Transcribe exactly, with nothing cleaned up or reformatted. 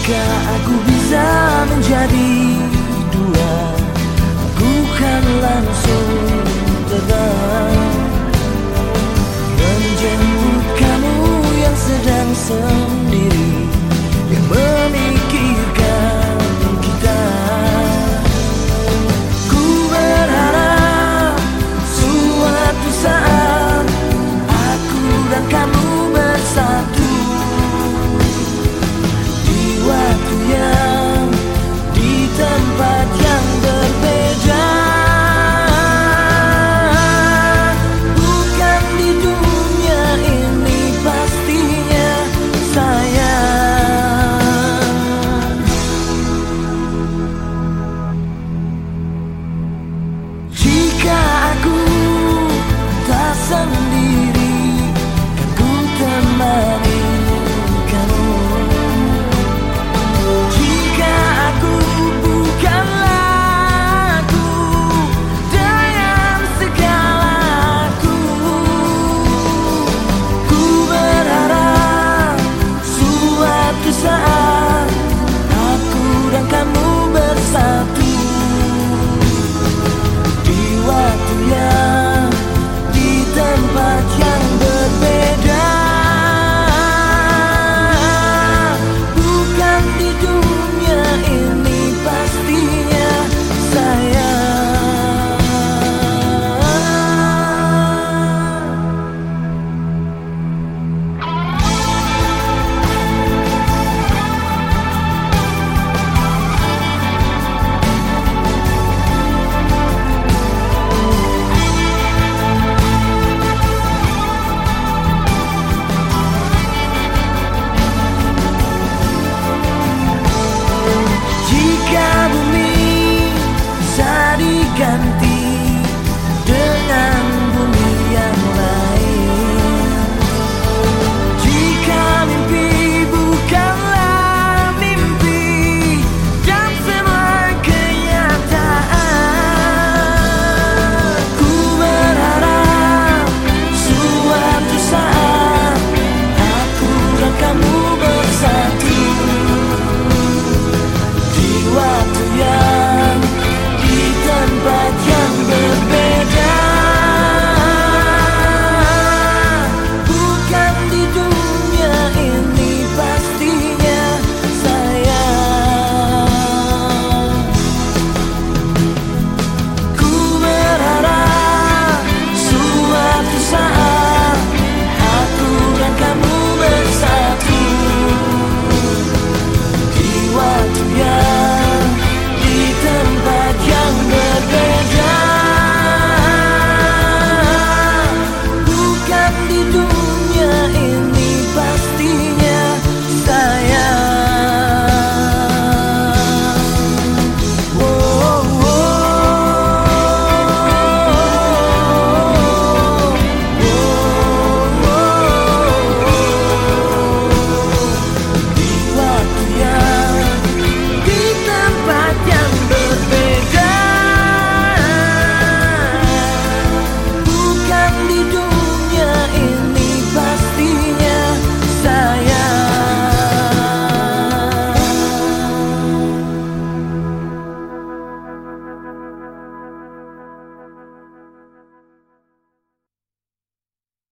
Jika aku bisa menjadi dua, aku kan langsung terbang menjemput kamu yang sedang sendiri, yang memikirkan kita. Ku berharap suatu saat aku dan kamu bersatu di waktu yang, di tempat yang berbeda. Bukan di dunia ini pastinya, sayang. Jika aku tak sendiri, kan ku temani kamu. Jika aku bukanlah aku dengan segalaku, ku berharap suatu saat